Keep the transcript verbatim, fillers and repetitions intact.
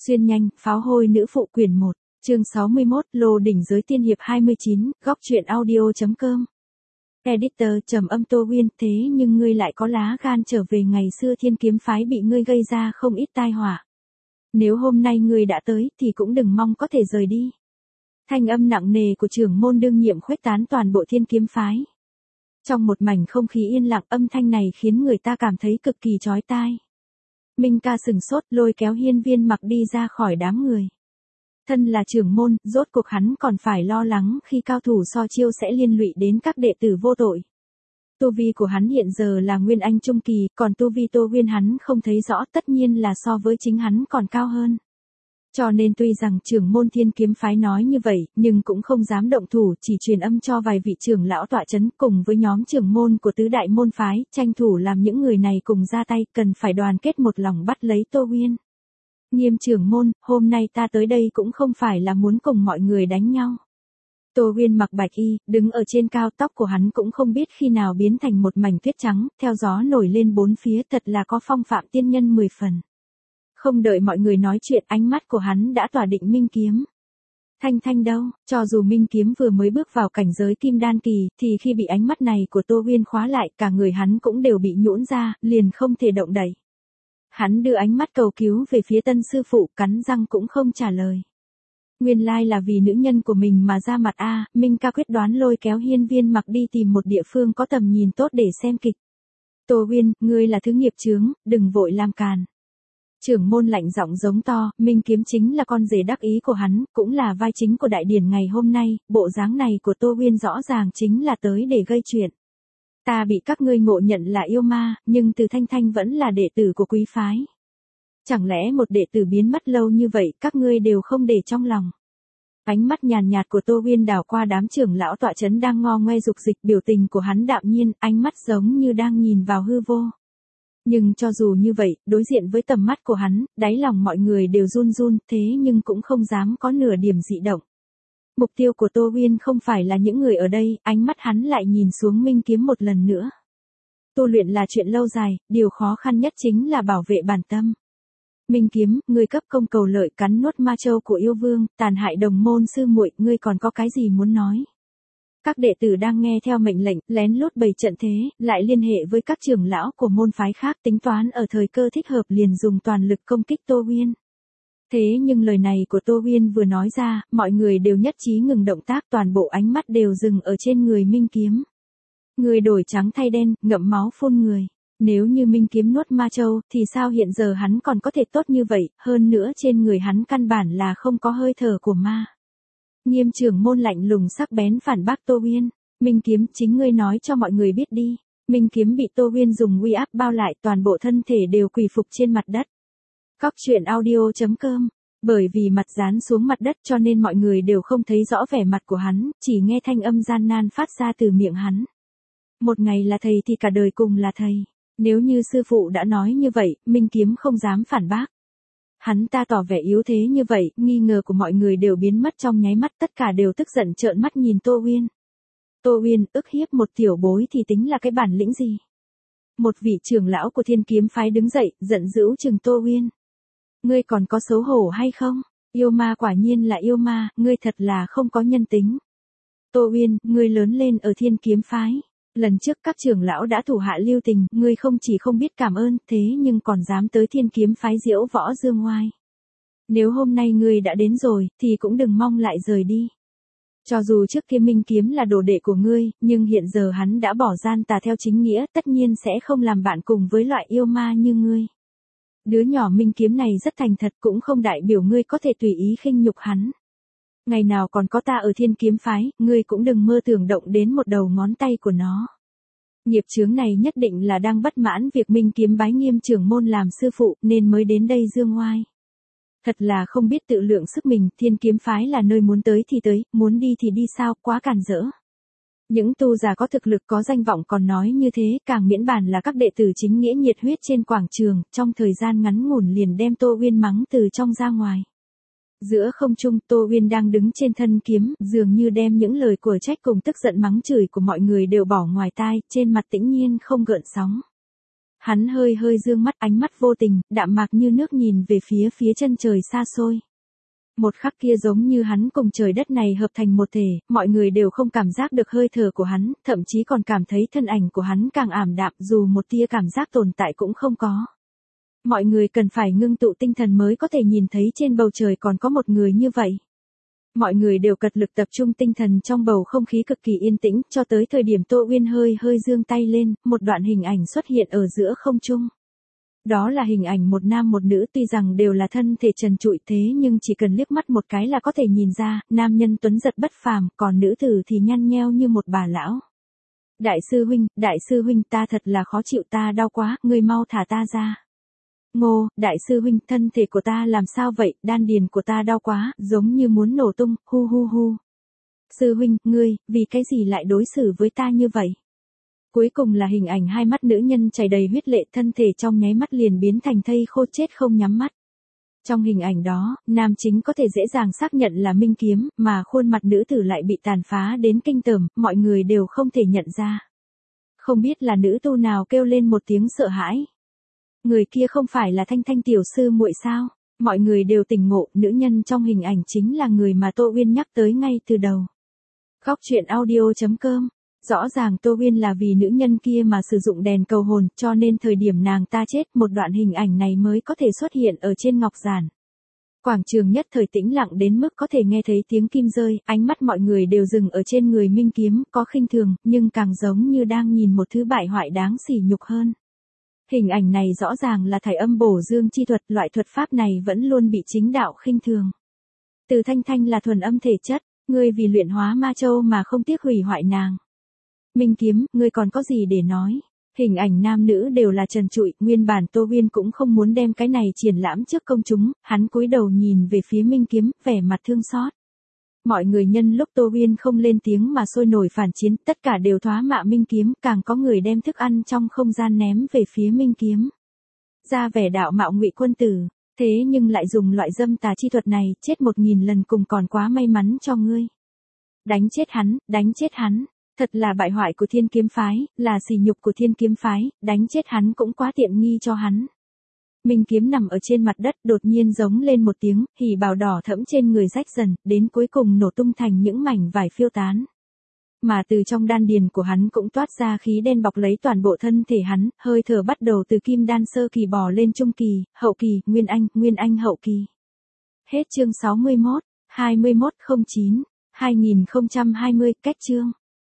Xuyên nhanh, pháo hôi nữ phụ quyển một, chương sáu mươi mốt, Lô đỉnh giới tiên hiệp hai mươi chín, góc truyện audio.com. Editor trầm âm Tô Huyên, thế nhưng ngươi lại có lá gan trở về ngày xưa Thiên Kiếm phái bị ngươi gây ra không ít tai họa. Nếu hôm nay ngươi đã tới thì cũng đừng mong có thể rời đi. Thanh âm nặng nề của trưởng môn đương nhiệm khuếch tán toàn bộ Thiên Kiếm phái. Trong một mảnh không khí yên lặng, âm thanh này khiến người ta cảm thấy cực kỳ chói tai. Minh ca sừng sốt, lôi kéo Hiên Viên Mặc đi ra khỏi đám người. Thân là trưởng môn, rốt cuộc hắn còn phải lo lắng khi cao thủ so chiêu sẽ liên lụy đến các đệ tử vô tội. Tu vi của hắn hiện giờ là Nguyên Anh Trung Kỳ, còn tu vi Tô Huyên hắn không thấy rõ, tất nhiên là so với chính hắn còn cao hơn. Cho nên tuy rằng trưởng môn Thiên Kiếm phái nói như vậy, nhưng cũng không dám động thủ, chỉ truyền âm cho vài vị trưởng lão tọa chấn cùng với nhóm trưởng môn của tứ đại môn phái, tranh thủ làm những người này cùng ra tay, cần phải đoàn kết một lòng bắt lấy Tô Huyên. Nghiêm trưởng môn, hôm nay ta tới đây cũng không phải là muốn cùng mọi người đánh nhau. Tô Huyên mặc bạch y, đứng ở trên cao, tóc của hắn cũng không biết khi nào biến thành một mảnh tuyết trắng, theo gió nổi lên bốn phía, thật là có phong phạm tiên nhân mười phần. Không đợi mọi người nói chuyện, ánh mắt của hắn đã tỏa định Minh Kiếm. Thanh Thanh đâu, cho dù Minh Kiếm vừa mới bước vào cảnh giới kim đan kỳ, thì khi bị ánh mắt này của Tô Huyên khóa lại, cả người hắn cũng đều bị nhũn ra, liền không thể động đậy. Hắn đưa ánh mắt cầu cứu về phía tân sư phụ, cắn răng cũng không trả lời. Nguyên lai là vì nữ nhân của mình mà ra mặt a. Minh ca quyết đoán lôi kéo Hiên Viên Mặc đi tìm một địa phương có tầm nhìn tốt để xem kịch. Tô Huyên, ngươi là thứ nghiệp chướng, đừng vội làm càn. Trưởng môn lạnh giọng giống to, Minh Kiếm chính là con rể đắc ý của hắn, cũng là vai chính của đại điển ngày hôm nay, bộ dáng này của Tô Huyên rõ ràng chính là tới để gây chuyện. Ta bị các ngươi ngộ nhận là yêu ma, nhưng từ Thanh Thanh vẫn là đệ tử của quý phái. Chẳng lẽ một đệ tử biến mất lâu như vậy, các ngươi đều không để trong lòng. Ánh mắt nhàn nhạt của Tô Huyên đảo qua đám trưởng lão tọa chấn đang ngo ngoe dục dịch, biểu tình của hắn đạm nhiên, ánh mắt giống như đang nhìn vào hư vô. Nhưng cho dù như vậy, đối diện với tầm mắt của hắn, đáy lòng mọi người đều run run, thế nhưng cũng không dám có nửa điểm dị động. Mục tiêu của Tô Huyên không phải là những người ở đây, ánh mắt hắn lại nhìn xuống Minh Kiếm một lần nữa. Tu luyện là chuyện lâu dài, điều khó khăn nhất chính là bảo vệ bản tâm. Minh Kiếm, ngươi cấp công cầu lợi, cắn nuốt ma châu của yêu vương, tàn hại đồng môn sư muội, ngươi còn có cái gì muốn nói? Các đệ tử đang nghe theo mệnh lệnh, lén lút bày trận thế, lại liên hệ với các trưởng lão của môn phái khác, tính toán ở thời cơ thích hợp liền dùng toàn lực công kích Tô Huyên. Thế nhưng lời này của Tô Huyên vừa nói ra, mọi người đều nhất trí ngừng động tác, toàn bộ ánh mắt đều dừng ở trên người Minh Kiếm. Người đổi trắng thay đen, ngậm máu phun người. Nếu như Minh Kiếm nuốt ma châu, thì sao hiện giờ hắn còn có thể tốt như vậy, hơn nữa trên người hắn căn bản là không có hơi thở của ma. Nghiêm trưởng môn lạnh lùng sắc bén phản bác Tô Huyên. Minh Kiếm, chính ngươi nói cho mọi người biết đi. Minh Kiếm bị Tô Huyên dùng uy áp bao lại, toàn bộ thân thể đều quỳ phục trên mặt đất. Góc truyện audio.com. Bởi vì mặt dán xuống mặt đất cho nên mọi người đều không thấy rõ vẻ mặt của hắn, chỉ nghe thanh âm gian nan phát ra từ miệng hắn. Một ngày là thầy thì cả đời cùng là thầy. Nếu như sư phụ đã nói như vậy, Minh Kiếm không dám phản bác. Hắn ta tỏ vẻ yếu thế như vậy, nghi ngờ của mọi người đều biến mất trong nháy mắt, tất cả đều tức giận trợn mắt nhìn Tô Huyên. Tô Huyên, ức hiếp một tiểu bối thì tính là cái bản lĩnh gì? Một vị trưởng lão của Thiên Kiếm phái đứng dậy, giận dữ trừng Tô Huyên. Ngươi còn có xấu hổ hay không? Yêu ma quả nhiên là yêu ma, ngươi thật là không có nhân tính. Tô Huyên, ngươi lớn lên ở Thiên Kiếm phái. Lần trước các trưởng lão đã thủ hạ lưu tình, ngươi không chỉ không biết cảm ơn, thế nhưng còn dám tới Thiên Kiếm phái diễu võ dương oai. Nếu hôm nay ngươi đã đến rồi, thì cũng đừng mong lại rời đi. Cho dù trước kia Minh Kiếm là đồ đệ của ngươi, nhưng hiện giờ hắn đã bỏ gian tà theo chính nghĩa, tất nhiên sẽ không làm bạn cùng với loại yêu ma như ngươi. Đứa nhỏ Minh Kiếm này rất thành thật, cũng không đại biểu ngươi có thể tùy ý khinh nhục hắn. Ngày nào còn có ta ở Thiên Kiếm phái, ngươi cũng đừng mơ tưởng động đến một đầu ngón tay của nó. Nghiệp chướng này nhất định là đang bất mãn việc Minh Kiếm bái Nghiêm trưởng môn làm sư phụ, nên mới đến đây dương oai. Thật là không biết tự lượng sức mình, Thiên Kiếm phái là nơi muốn tới thì tới, muốn đi thì đi sao, quá càn rỡ. Những tu già có thực lực có danh vọng còn nói như thế, càng miễn bàn là các đệ tử chính nghĩa nhiệt huyết trên quảng trường, trong thời gian ngắn ngủn liền đem Tô Huyên mắng từ trong ra ngoài. Giữa không trung, Tô Huyên đang đứng trên thân kiếm, dường như đem những lời của trách cùng tức giận mắng chửi của mọi người đều bỏ ngoài tai, trên mặt tĩnh nhiên không gợn sóng. Hắn hơi hơi dương mắt, ánh mắt vô tình, đạm mạc như nước nhìn về phía phía chân trời xa xôi. Một khắc kia giống như hắn cùng trời đất này hợp thành một thể, mọi người đều không cảm giác được hơi thở của hắn, thậm chí còn cảm thấy thân ảnh của hắn càng ảm đạm, dù một tia cảm giác tồn tại cũng không có. Mọi người cần phải ngưng tụ tinh thần mới có thể nhìn thấy trên bầu trời còn có một người như vậy. Mọi người đều cật lực tập trung tinh thần trong bầu không khí cực kỳ yên tĩnh, cho tới thời điểm Tô Uyên hơi hơi giương tay lên, một đoạn hình ảnh xuất hiện ở giữa không trung. Đó là hình ảnh một nam một nữ, tuy rằng đều là thân thể trần trụi thế nhưng chỉ cần liếc mắt một cái là có thể nhìn ra, nam nhân tuấn giật bất phàm, còn nữ tử thì nhăn nheo như một bà lão. Đại sư huynh, đại sư huynh, ta thật là khó chịu, ta đau quá, ngươi mau thả ta ra. Ngô, đại sư huynh, thân thể của ta làm sao vậy, đan điền của ta đau quá, giống như muốn nổ tung, hu hu hu. Sư huynh, ngươi, vì cái gì lại đối xử với ta như vậy? Cuối cùng là hình ảnh hai mắt nữ nhân chảy đầy huyết lệ, thân thể trong nháy mắt liền biến thành thây khô chết không nhắm mắt. Trong hình ảnh đó, nam chính có thể dễ dàng xác nhận là Minh Kiếm, mà khuôn mặt nữ tử lại bị tàn phá đến kinh tởm, mọi người đều không thể nhận ra. Không biết là nữ tu nào kêu lên một tiếng sợ hãi. Người kia không phải là Thanh Thanh tiểu sư muội sao? Mọi người đều tỉnh ngộ, nữ nhân trong hình ảnh chính là người mà Tô Uyên nhắc tới ngay từ đầu. Góc truyện audio chấm com. Rõ ràng Tô Uyên là vì nữ nhân kia mà sử dụng đèn cầu hồn, cho nên thời điểm nàng ta chết, một đoạn hình ảnh này mới có thể xuất hiện ở trên ngọc giản. Quảng trường nhất thời tĩnh lặng đến mức có thể nghe thấy tiếng kim rơi, ánh mắt mọi người đều dừng ở trên người Minh Kiếm, có khinh thường, nhưng càng giống như đang nhìn một thứ bại hoại đáng sỉ nhục hơn. Hình ảnh này rõ ràng là thải âm bổ dương chi thuật, loại thuật pháp này vẫn luôn bị chính đạo khinh thường. Từ Thanh Thanh là thuần âm thể chất, ngươi vì luyện hóa ma châu mà không tiếc hủy hoại nàng. Minh Kiếm, ngươi còn có gì để nói? Hình ảnh nam nữ đều là trần trụi, nguyên bản Tô Uyên cũng không muốn đem cái này triển lãm trước công chúng, hắn cúi đầu nhìn về phía Minh Kiếm, vẻ mặt thương xót. Mọi người nhân lúc Tô Uyên không lên tiếng mà sôi nổi phản chiến, tất cả đều thoá mạ Minh Kiếm, càng có người đem thức ăn trong không gian ném về phía Minh Kiếm. Ra vẻ đạo mạo ngụy quân tử, thế nhưng lại dùng loại dâm tà chi thuật này, chết một nghìn lần cùng còn quá may mắn cho ngươi. Đánh chết hắn, đánh chết hắn. Thật là bại hoại của Thiên Kiếm phái, là sỉ nhục của Thiên Kiếm phái, đánh chết hắn cũng quá tiện nghi cho hắn. Minh Kiếm nằm ở trên mặt đất, đột nhiên giống lên một tiếng, hỉ bào đỏ thẫm trên người rách dần, đến cuối cùng nổ tung thành những mảnh vải phiêu tán. Mà từ trong đan điền của hắn cũng toát ra khí đen bọc lấy toàn bộ thân thể hắn, hơi thở bắt đầu từ kim đan sơ kỳ bò lên trung kỳ, hậu kỳ, nguyên anh, nguyên anh hậu kỳ. Hết chương sáu mươi mốt, hai mươi mốt không chín, hai nghìn không trăm hai mươi, cách chương.